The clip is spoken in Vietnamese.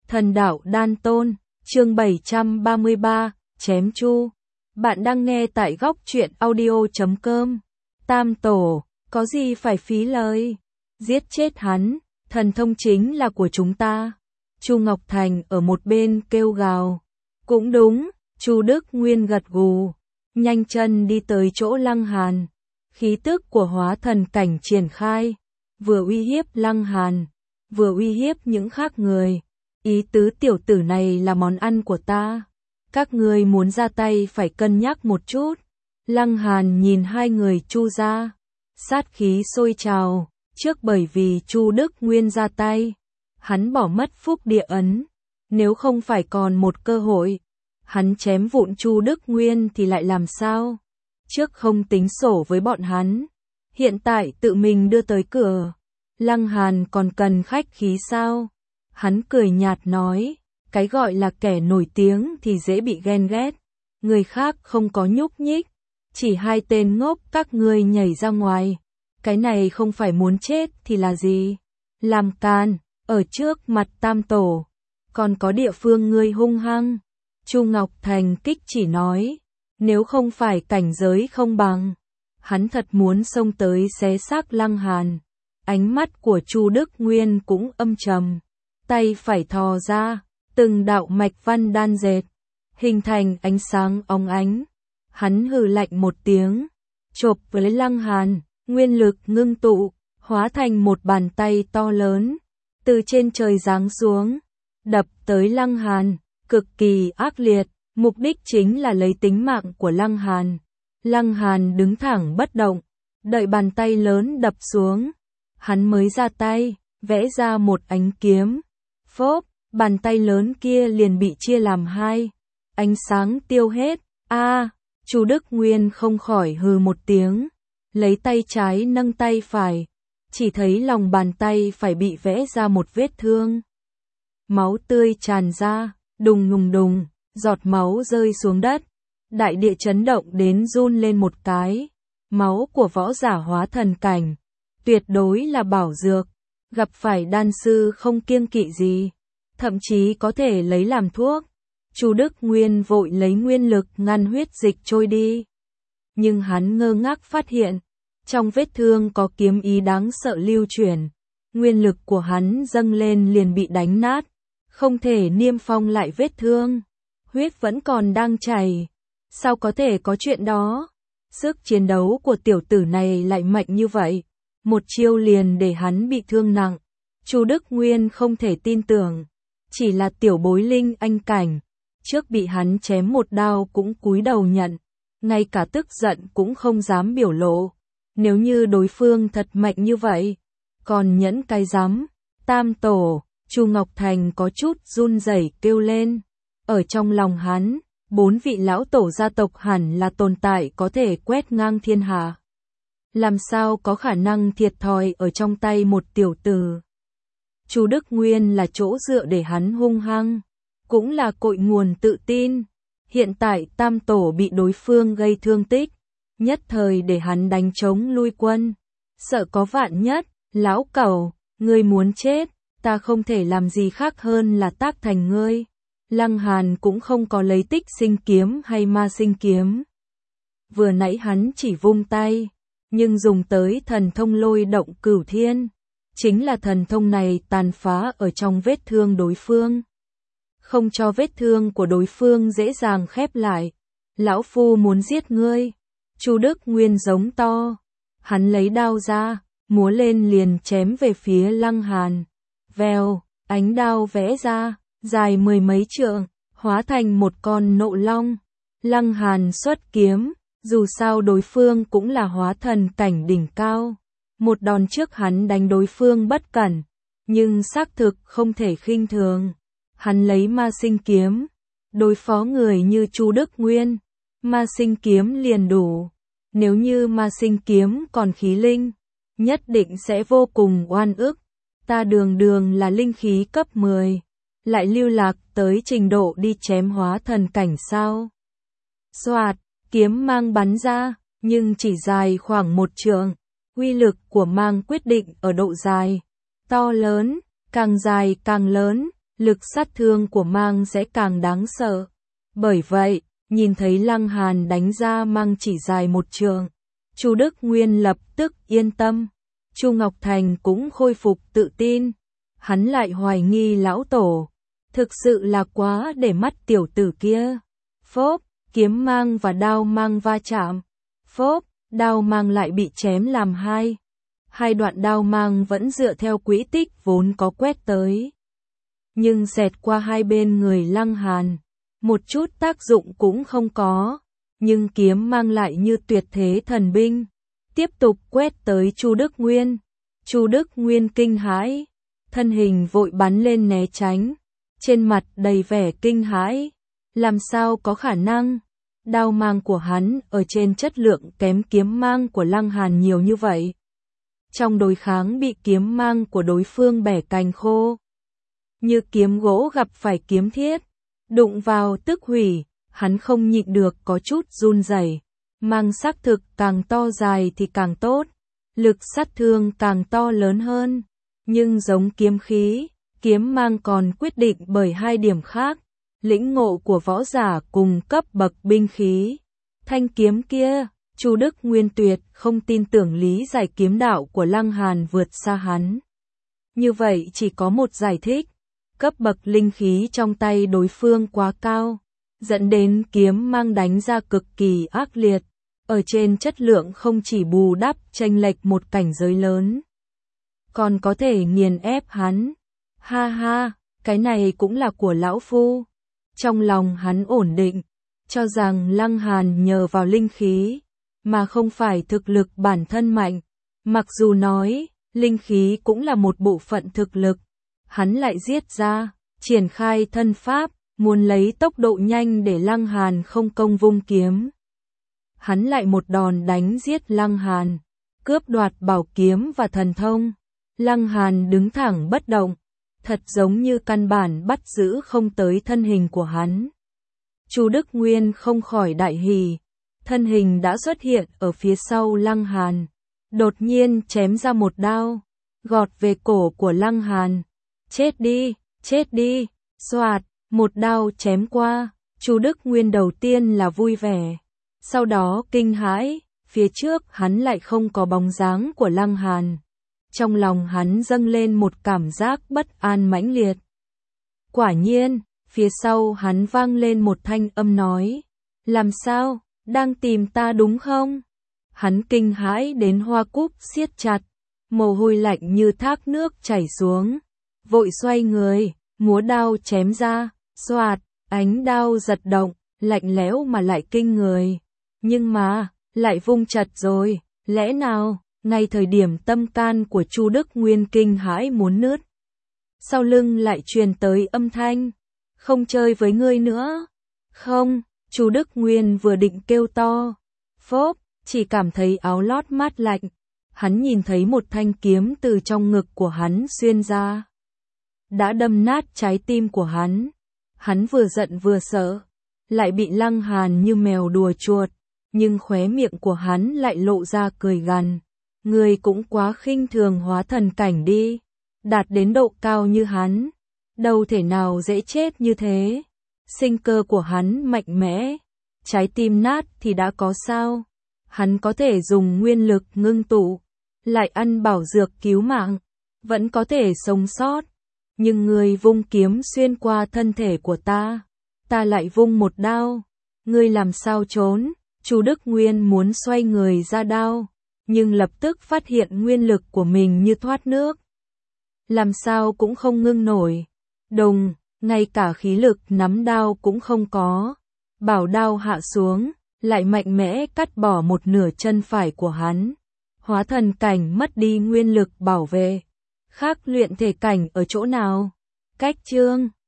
Thần đạo đan tôn, chương 733, chém chu. Bạn đang nghe tại góc truyện audio.com. Tam tổ, có gì phải phí lời. Giết chết hắn, thần thông chính là của chúng ta. Chu Ngọc Thành ở một bên kêu gào. Cũng đúng, Chu Đức Nguyên gật gù, nhanh chân đi tới chỗ Lăng Hàn. Khí tức của hóa thần cảnh triển khai, vừa uy hiếp Lăng Hàn, vừa uy hiếp những khác người. Ý tứ tiểu tử này là món ăn của ta. Các ngươi muốn ra tay phải cân nhắc một chút. Lăng Hàn nhìn hai người Chu ra, sát khí sôi trào, trước bởi vì Chu Đức Nguyên ra tay, hắn bỏ mất phúc địa ấn, nếu không phải còn một cơ hội, hắn chém vụn Chu Đức Nguyên thì lại làm sao? Trước không tính sổ với bọn hắn, hiện tại tự mình đưa tới cửa, Lăng Hàn còn cần khách khí sao? Hắn cười nhạt nói, cái gọi là kẻ nổi tiếng thì dễ bị ghen ghét, người khác không có nhúc nhích, chỉ hai tên ngốc các ngươi nhảy ra ngoài, cái này không phải muốn chết thì là gì? Làm can, ở trước mặt Tam tổ, còn có địa phương ngươi hung hăng. Chu Ngọc Thành kích chỉ nói, nếu không phải cảnh giới không bằng, hắn thật muốn xông tới xé xác Lăng Hàn. Ánh mắt của Chu Đức Nguyên cũng âm trầm, tay phải thò ra, từng đạo mạch văn đan dệt, hình thành ánh sáng óng ánh. Hắn hừ lạnh một tiếng, chộp với Lăng Hàn, nguyên lực ngưng tụ, hóa thành một bàn tay to lớn, từ trên trời giáng xuống, đập tới Lăng Hàn, cực kỳ ác liệt, mục đích chính là lấy tính mạng của Lăng Hàn. Lăng Hàn đứng thẳng bất động, đợi bàn tay lớn đập xuống, hắn mới ra tay, vẽ ra một ánh kiếm. Phốp, bàn tay lớn kia liền bị chia làm hai, ánh sáng tiêu hết. Chu Đức Nguyên không khỏi hừ một tiếng, lấy tay trái nâng tay phải, chỉ thấy lòng bàn tay phải bị vẽ ra một vết thương. Máu tươi tràn ra, đùng đùng đùng, giọt máu rơi xuống đất, đại địa chấn động đến run lên một cái. Máu của võ giả hóa thần cảnh, tuyệt đối là bảo dược, gặp phải đan sư không kiêng kỵ gì, thậm chí có thể lấy làm thuốc. Chu Đức Nguyên vội lấy nguyên lực ngăn huyết dịch trôi đi, nhưng hắn ngơ ngác phát hiện, trong vết thương có kiếm ý đáng sợ lưu chuyển, nguyên lực của hắn dâng lên liền bị đánh nát, không thể niêm phong lại vết thương, huyết vẫn còn đang chảy, sao có thể có chuyện đó? Sức chiến đấu của tiểu tử này lại mạnh như vậy, một chiêu liền để hắn bị thương nặng. Chu Đức Nguyên không thể tin tưởng, chỉ là tiểu bối linh anh cảnh, trước bị hắn chém một đao cũng cúi đầu nhận, ngay cả tức giận cũng không dám biểu lộ. Nếu như đối phương thật mạnh như vậy, còn nhẫn cái dám. Tam tổ, Chu Ngọc Thành có chút run rẩy kêu lên. Ở trong lòng hắn, 4 vị lão tổ gia tộc hẳn là tồn tại có thể quét ngang thiên hạ. Làm sao có khả năng thiệt thòi ở trong tay một tiểu tử? Chu Đức Nguyên là chỗ dựa để hắn hung hăng, cũng là cội nguồn tự tin. Hiện tại Tam tổ bị đối phương gây thương tích, nhất thời để hắn đánh trống lui quân. Sợ có vạn nhất, lão cẩu, ngươi muốn chết, ta không thể làm gì khác hơn là tác thành ngươi. Lăng Hàn cũng không có lấy tích sinh kiếm hay ma sinh kiếm. Vừa nãy hắn chỉ vung tay, nhưng dùng tới thần thông lôi động cửu thiên. Chính là thần thông này tàn phá ở trong vết thương đối phương, không cho vết thương của đối phương dễ dàng khép lại. Lão phu muốn giết ngươi. Chu Đức Nguyên giống to, hắn lấy đao ra, múa lên liền chém về phía Lăng Hàn. Vèo, ánh đao vẽ ra, dài 10 mấy trượng, hóa thành một con nộ long. Lăng Hàn xuất kiếm, dù sao đối phương cũng là hóa thần cảnh đỉnh cao. Một đòn trước hắn đánh đối phương bất cẩn, nhưng xác thực không thể khinh thường. Hắn lấy ma sinh kiếm, đối phó người như Chu Đức Nguyên, ma sinh kiếm liền đủ. Nếu như ma sinh kiếm còn khí linh, nhất định sẽ vô cùng oan ức. Ta đường đường là linh khí cấp 10, lại lưu lạc tới trình độ đi chém hóa thần cảnh sao? Xoạt, kiếm mang bắn ra, nhưng chỉ dài khoảng 1 trượng. Uy lực của mang quyết định ở độ dài, to lớn, càng dài càng lớn, lực sát thương của mang sẽ càng đáng sợ. Bởi vậy, nhìn thấy Lăng Hàn đánh ra mang chỉ dài một trường, Chu Đức Nguyên lập tức yên tâm. Chu Ngọc Thành cũng khôi phục tự tin. Hắn lại hoài nghi lão tổ. Thực sự là quá để mắt tiểu tử kia. Phốp, kiếm mang và đao mang va chạm. Phốp, đao mang lại bị chém làm hai. Hai đoạn đao mang vẫn dựa theo quỹ tích vốn có quét tới. Nhưng xẹt qua hai bên người Lăng Hàn. Một chút tác dụng cũng không có. Nhưng kiếm mang lại như tuyệt thế thần binh. Tiếp tục quét tới Chu Đức Nguyên. Chu Đức Nguyên kinh hãi. Thân hình vội bắn lên né tránh. Trên mặt đầy vẻ kinh hãi. Làm sao có khả năng? Đao mang của hắn ở trên chất lượng kém kiếm mang của Lăng Hàn nhiều như vậy. Trong đối kháng bị kiếm mang của đối phương bẻ cành khô. Như kiếm gỗ gặp phải kiếm thiết. Đụng vào tức hủy, hắn không nhịn được có chút run rẩy. Mang xác thực càng to dài thì càng tốt. Lực sát thương càng to lớn hơn. Nhưng giống kiếm khí, kiếm mang còn quyết định bởi hai điểm khác. Lĩnh ngộ của võ giả cùng cấp bậc binh khí. Thanh kiếm kia, Chu Đức Nguyên tuyệt không tin tưởng lý giải kiếm đạo của Lăng Hàn vượt xa hắn. Như vậy chỉ có một giải thích. Cấp bậc linh khí trong tay đối phương quá cao. Dẫn đến kiếm mang đánh ra cực kỳ ác liệt. Ở trên chất lượng không chỉ bù đắp chênh lệch một cảnh giới lớn. Còn có thể nghiền ép hắn. Ha ha, cái này cũng là của lão phu. Trong lòng hắn ổn định, cho rằng Lăng Hàn nhờ vào linh khí, mà không phải thực lực bản thân mạnh. Mặc dù nói, linh khí cũng là một bộ phận thực lực, hắn lại giết ra, triển khai thân pháp, muốn lấy tốc độ nhanh để Lăng Hàn không công vung kiếm. Hắn lại một đòn đánh giết Lăng Hàn, cướp đoạt bảo kiếm và thần thông. Lăng Hàn đứng thẳng bất động, thật giống như căn bản bắt giữ không tới thân hình của hắn. Chu Đức Nguyên không khỏi đại hỉ, thân hình đã xuất hiện ở phía sau Lăng Hàn, đột nhiên chém ra một đao, gọt về cổ của Lăng Hàn. Chết đi, xoạt, một đao chém qua, Chu Đức Nguyên đầu tiên là vui vẻ, sau đó kinh hãi, phía trước hắn lại không có bóng dáng của Lăng Hàn. Trong lòng hắn dâng lên một cảm giác bất an mãnh liệt. Quả nhiên, phía sau hắn vang lên một thanh âm nói, làm sao, đang tìm ta đúng không? Hắn kinh hãi đến hoa cúc siết chặt, mồ hôi lạnh như thác nước chảy xuống, vội xoay người, múa đao chém ra, xoạt, ánh đao giật động, lạnh lẽo mà lại kinh người. Nhưng mà, lại vung chật rồi, lẽ nào? Ngay thời điểm tâm can của Chu Đức Nguyên kinh hãi muốn nứt, sau lưng lại truyền tới âm thanh, không chơi với ngươi nữa. Không, Chu Đức Nguyên vừa định kêu to, phốp, chỉ cảm thấy áo lót mát lạnh. Hắn nhìn thấy một thanh kiếm từ trong ngực của hắn xuyên ra, đã đâm nát trái tim của hắn. Hắn vừa giận vừa sợ, lại bị Lăng Hàn như mèo đùa chuột, nhưng khóe miệng của hắn lại lộ ra cười gằn. Người cũng quá khinh thường hóa thần cảnh đi, đạt đến độ cao như hắn, đâu thể nào dễ chết như thế. Sinh cơ của hắn mạnh mẽ, trái tim nát thì đã có sao, hắn có thể dùng nguyên lực ngưng tụ, lại ăn bảo dược cứu mạng, vẫn có thể sống sót. Nhưng người vung kiếm xuyên qua thân thể của ta lại vung một đao, ngươi làm sao trốn? Chu Đức Nguyên muốn xoay người ra đao, nhưng lập tức phát hiện nguyên lực của mình như thoát nước. Làm sao cũng không ngưng nổi. Đồng, ngay cả khí lực nắm đao cũng không có. Bảo đao hạ xuống, lại mạnh mẽ cắt bỏ một nửa chân phải của hắn. Hóa thần cảnh mất đi nguyên lực bảo vệ. Khác luyện thể cảnh ở chỗ nào? Cách chương